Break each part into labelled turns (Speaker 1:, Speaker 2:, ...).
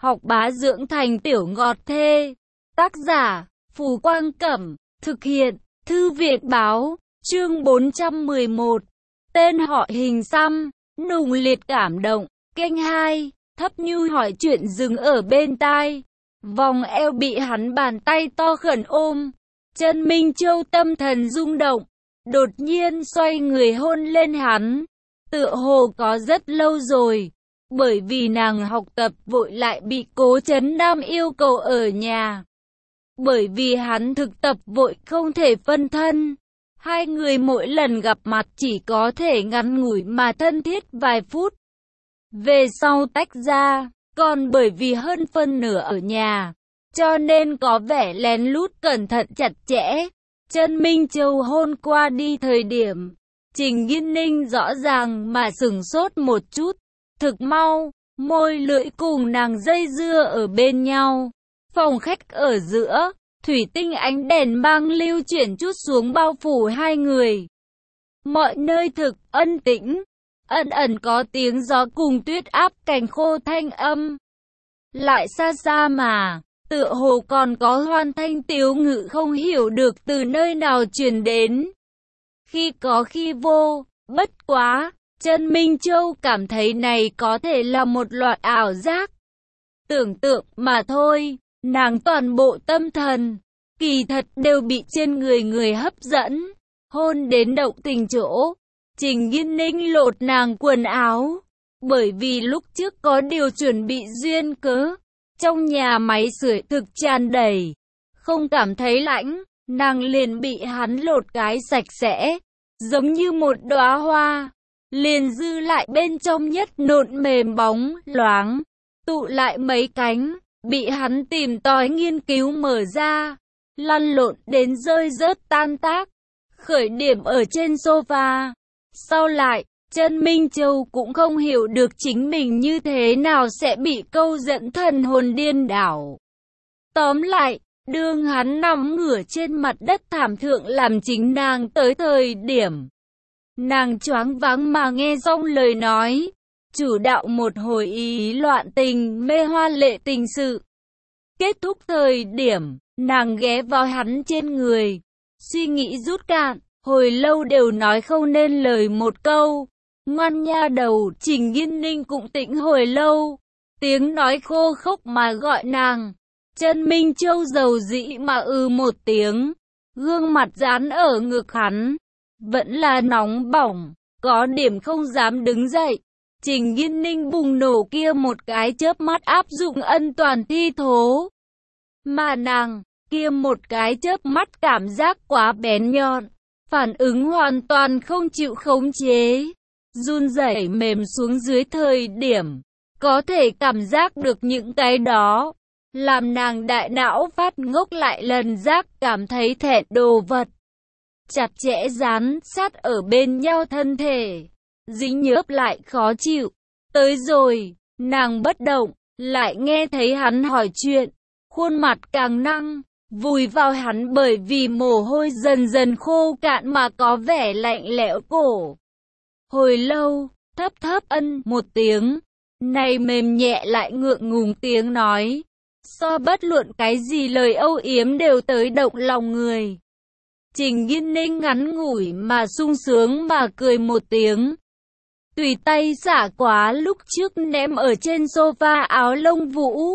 Speaker 1: học bá dưỡng thành tiểu ngọt thê. Tác giả, Phù Quang Cẩm. Thực hiện, Thư viện Báo. Chương 411. Tên họ Hình Xăm. Nùng liệt cảm động. Kênh 2. Thấp Nhu hỏi chuyện dừng ở bên tai. Vòng eo bị hắn bàn tay to khẩn ôm. Chân Minh Châu tâm thần rung động. Đột nhiên xoay người hôn lên hắn. Tựa hồ có rất lâu rồi. Bởi vì nàng học tập vội lại bị Cố Chấn Nam yêu cầu ở nhà. Bởi vì hắn thực tập vội không thể phân thân. Hai người mỗi lần gặp mặt chỉ có thể ngắn ngủi mà thân thiết vài phút. Về sau tách ra, còn bởi vì hơn phân nửa ở nhà, cho nên có vẻ lén lút cẩn thận chặt chẽ. Chân Minh Châu hôn qua đi thời điểm, Trình Nghiên Ninh rõ ràng mà sửng sốt một chút. Thực mau, môi lưỡi cùng nàng dây dưa ở bên nhau. Phòng khách ở giữa, thủy tinh ánh đèn mang lưu chuyển chút xuống bao phủ hai người. Mọi nơi thực ân tĩnh, ẩn ẩn có tiếng gió cùng tuyết áp cành khô thanh âm. Lại xa xa mà, tựa hồ còn có hoan thanh tiếu ngự không hiểu được từ nơi nào truyền đến. Khi có khi vô, bất quá, Chân Minh Châu cảm thấy này có thể là một loạt ảo giác. Tưởng tượng mà thôi, nàng toàn bộ tâm thần, kỳ thật đều bị trên người người hấp dẫn, hôn đến động tình chỗ. Trình Nghiên Ninh lột nàng quần áo, bởi vì lúc trước có điều chuẩn bị duyên cớ, trong nhà máy sưởi thực tràn đầy, không cảm thấy lạnh, nàng liền bị hắn lột cái sạch sẽ, giống như một đóa hoa, liền dư lại bên trong nhất nộn mềm bóng loáng, tụ lại mấy cánh, bị hắn tìm tòi nghiên cứu mở ra, lăn lộn đến rơi rớt tan tác, khởi điểm ở trên sofa. Sau lại, Chân Minh Châu cũng không hiểu được chính mình như thế nào sẽ bị câu dẫn thần hồn điên đảo. Tóm lại, đương hắn nằm ngửa trên mặt đất thảm thượng làm chính nàng tới thời điểm. Nàng choáng váng mà nghe xong lời nói, chủ đạo một hồi ý loạn tình mê hoa lệ tình sự. Kết thúc thời điểm, nàng ghé vào hắn trên người, suy nghĩ rút cạn, hồi lâu đều nói không nên lời một câu. Ngoan nha đầu, Trình Nghiên Ninh cũng tĩnh hồi lâu, tiếng nói khô khốc mà gọi nàng. Chân Minh Châu dầu dĩ mà một tiếng, gương mặt dán ở ngực hắn, vẫn là nóng bỏng, có điểm không dám đứng dậy. Trình Nghiên Ninh bùng nổ kia một cái chớp mắt áp dụng ân toàn thi thố. Mà nàng, kia một cái chớp mắt cảm giác quá bén nhọn, phản ứng hoàn toàn không chịu khống chế. Run rẩy mềm xuống dưới thời điểm, có thể cảm giác được những cái đó, làm nàng đại não phát ngốc lại lần giác cảm thấy thẹn đồ vật. Chặt chẽ dán sát ở bên nhau thân thể, dính nhớp lại khó chịu. Tới rồi, nàng bất động, lại nghe thấy hắn hỏi chuyện, khuôn mặt càng năng, vùi vào hắn bởi vì mồ hôi dần dần khô cạn mà có vẻ lạnh lẽo cổ. Hồi lâu, thấp thấp ân một tiếng, này mềm nhẹ lại ngượng ngùng tiếng nói, so bất luận cái gì lời âu yếm đều tới động lòng người. Trình Nghiên Ninh ngắn ngủi mà sung sướng mà cười một tiếng. Tùy tay xả quá lúc trước ném ở trên sofa áo lông vũ,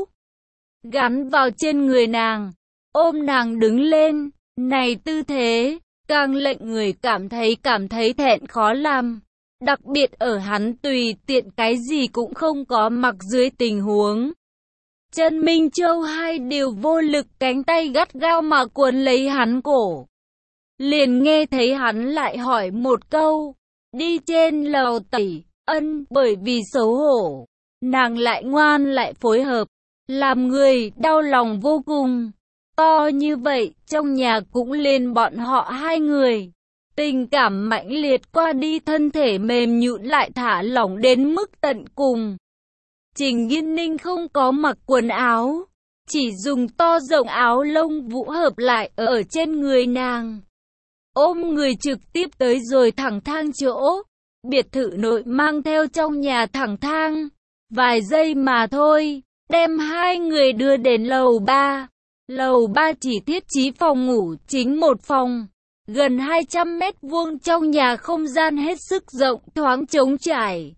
Speaker 1: gắn vào trên người nàng, ôm nàng đứng lên, này tư thế, càng lệnh người cảm thấy thẹn khó làm. Đặc biệt ở hắn tùy tiện cái gì cũng không có mặc dưới tình huống. Chân Minh Châu hai điều vô lực cánh tay gắt gao mà cuốn lấy hắn cổ. Liền nghe thấy hắn lại hỏi một câu, đi trên lầu tẩy, ân, bởi vì xấu hổ, nàng lại ngoan lại phối hợp, làm người đau lòng vô cùng. To như vậy, trong nhà cũng liền bọn họ hai người. Tình cảm mãnh liệt qua đi, thân thể mềm nhũn lại thả lỏng đến mức tận cùng. Trình Nghiên Ninh không có mặc quần áo, chỉ dùng to rộng áo lông vũ hợp lại ở trên người nàng. Ôm người trực tiếp tới rồi thẳng thang chỗ, biệt thự nội mang theo trong nhà thẳng thang. Vài giây mà thôi, đem hai người đưa đến lầu 3. Lầu 3 chỉ thiết trí phòng ngủ chính một phòng, gần 200 mét vuông trong nhà, không gian hết sức rộng thoáng trống trải.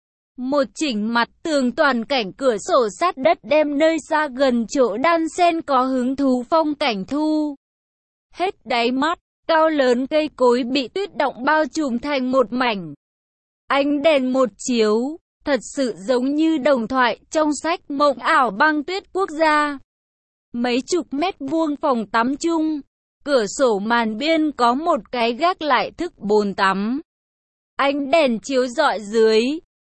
Speaker 1: Một chỉnh mặt tường toàn cảnh cửa sổ sát đất đem nơi xa gần chỗ đan xen có hứng thú phong cảnh thu hết đáy mắt. Cao lớn cây cối bị tuyết động bao trùm thành một mảnh. Ánh đèn một chiếu, thật sự giống như đồng thoại trong sách Mộng ảo băng tuyết quốc gia. Mấy chục mét vuông phòng tắm chung, cửa sổ màn biên có một cái gác lại thức bồn tắm. Ánh đèn chiếu rọi dưới,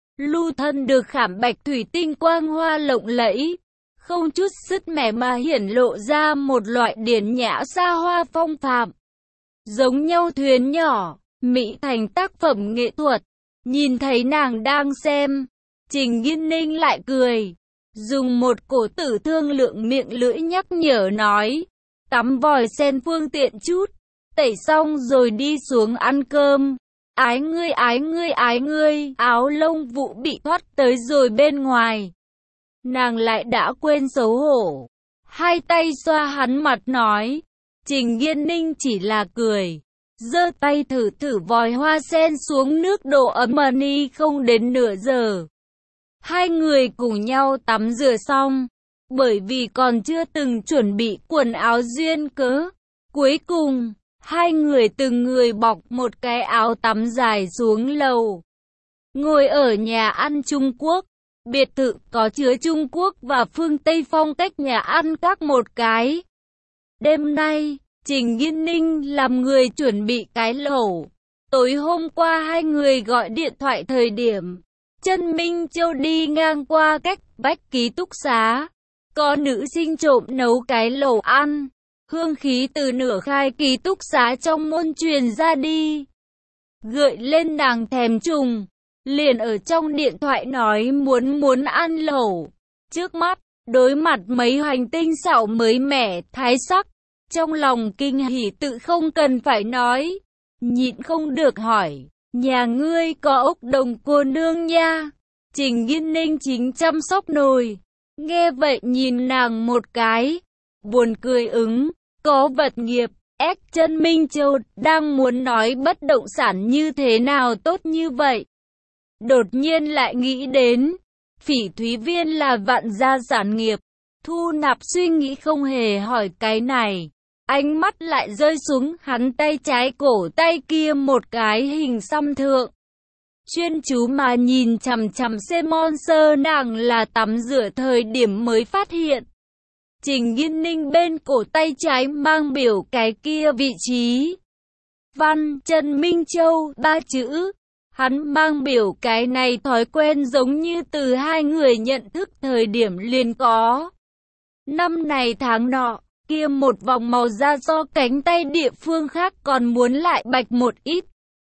Speaker 1: lu thân được khảm bạch thủy tinh quang hoa lộng lẫy, không chút sứt mẻ mà hiển lộ ra một loại điển nhã xa hoa phong phạm. Giống nhau thuyền nhỏ, mỹ thành tác phẩm nghệ thuật. Nhìn thấy nàng đang xem, Trình Nghiên Ninh lại cười, dùng một cổ tử thương lượng miệng lưỡi nhắc nhở nói, tắm vòi sen phương tiện chút, tẩy xong rồi đi xuống ăn cơm. Ái ngươi ái ngươi ái ngươi, áo lông vũ bị thoát tới rồi bên ngoài. Nàng lại đã quên xấu hổ, hai tay xoa hắn mặt nói. Trình Nghiên Ninh chỉ là cười, giơ tay thử vòi hoa sen xuống nước độ ấm ni không đến nửa giờ. Hai người cùng nhau tắm rửa xong, bởi vì còn chưa từng chuẩn bị quần áo duyên cớ. Cuối cùng, hai người từng người bọc một cái áo tắm dài xuống lầu. Ngồi ở nhà ăn Trung Quốc, biệt thự có chứa Trung Quốc và phương Tây phong cách nhà ăn các một cái. Đêm nay, Trình Nghiên Ninh làm người chuẩn bị cái lẩu. Tối hôm qua hai người gọi điện thoại thời điểm Trân Minh Châu đi ngang qua cách vách ký túc xá, có nữ sinh trộm nấu cái lẩu ăn. Hương khí từ nửa khai ký túc xá trong môn truyền ra đi, gợi lên nàng thèm trùng, liền ở trong điện thoại nói muốn ăn lẩu. Trước mắt, đối mặt mấy hành tinh xảo mới mẻ, thái sắc, trong lòng kinh hỉ tự không cần phải nói, nhịn không được hỏi, nhà ngươi có ốc đồng cô nương nha. Trình Nghiên Ninh chính chăm sóc nồi, nghe vậy nhìn nàng một cái, buồn cười ứng, có vật nghiệp. Trân Minh Châu đang muốn nói bất động sản như thế nào tốt như vậy, đột nhiên lại nghĩ đến Phỉ Thúy Viên là vạn gia sản nghiệp. Thu Nạp suy nghĩ không hề hỏi cái này, ánh mắt lại rơi xuống hắn tay trái cổ tay kia một cái hình xăm thượng, chuyên chú mà nhìn chằm chằm Simon sơ. Nàng là tắm rửa thời điểm mới phát hiện Trình Nghiên Ninh bên cổ tay trái mang biểu cái kia vị trí văn Trân Minh Châu 3 chữ. Hắn mang biểu cái này thói quen giống như từ hai người nhận thức thời điểm liền có. Năm này tháng nọ, kia một vòng màu da do cánh tay địa phương khác còn muốn lại bạch một ít.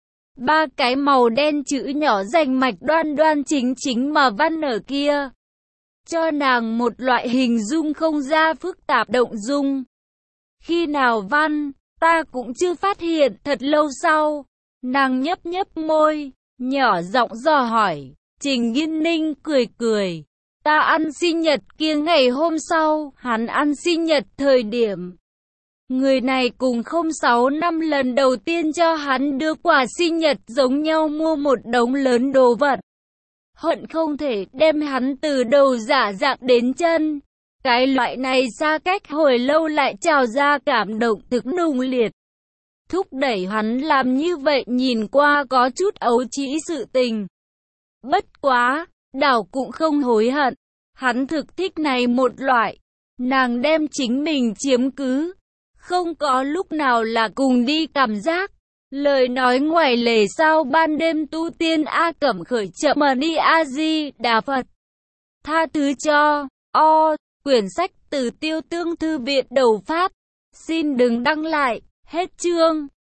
Speaker 1: Ba cái màu đen chữ nhỏ rành mạch đoan đoan chính chính mà văn ở kia, cho nàng một loại hình dung không ra phức tạp động dung. Khi nào văn, ta cũng chưa phát hiện. Thật lâu sau, nàng nhấp nhấp môi, nhỏ giọng dò hỏi. Trình Nghiên Ninh cười cười, ta ăn sinh nhật kia ngày hôm sau. Hắn ăn sinh nhật thời điểm người này cùng 06 năm lần đầu tiên cho hắn đưa quà sinh nhật giống nhau mua một đống lớn đồ vật, hận không thể đem hắn từ đầu giả dạng đến chân. Cái loại này xa cách hồi lâu lại trào ra cảm động thực nung liệt, thúc đẩy hắn làm như vậy nhìn qua có chút ấu trĩ sự tình. Bất quá, đảo cũng không hối hận, hắn thực thích này một loại, nàng đem chính mình chiếm cứ, không có lúc nào là cùng đi cảm giác. Lời nói ngoài lề sao ban đêm tu tiên A Cẩm khởi chậm mà đi A Di Đà Phật. Tha thứ cho, quyển sách từ Tiêu Tương Thư viện đầu phát. Xin đừng đăng lại, hết chương.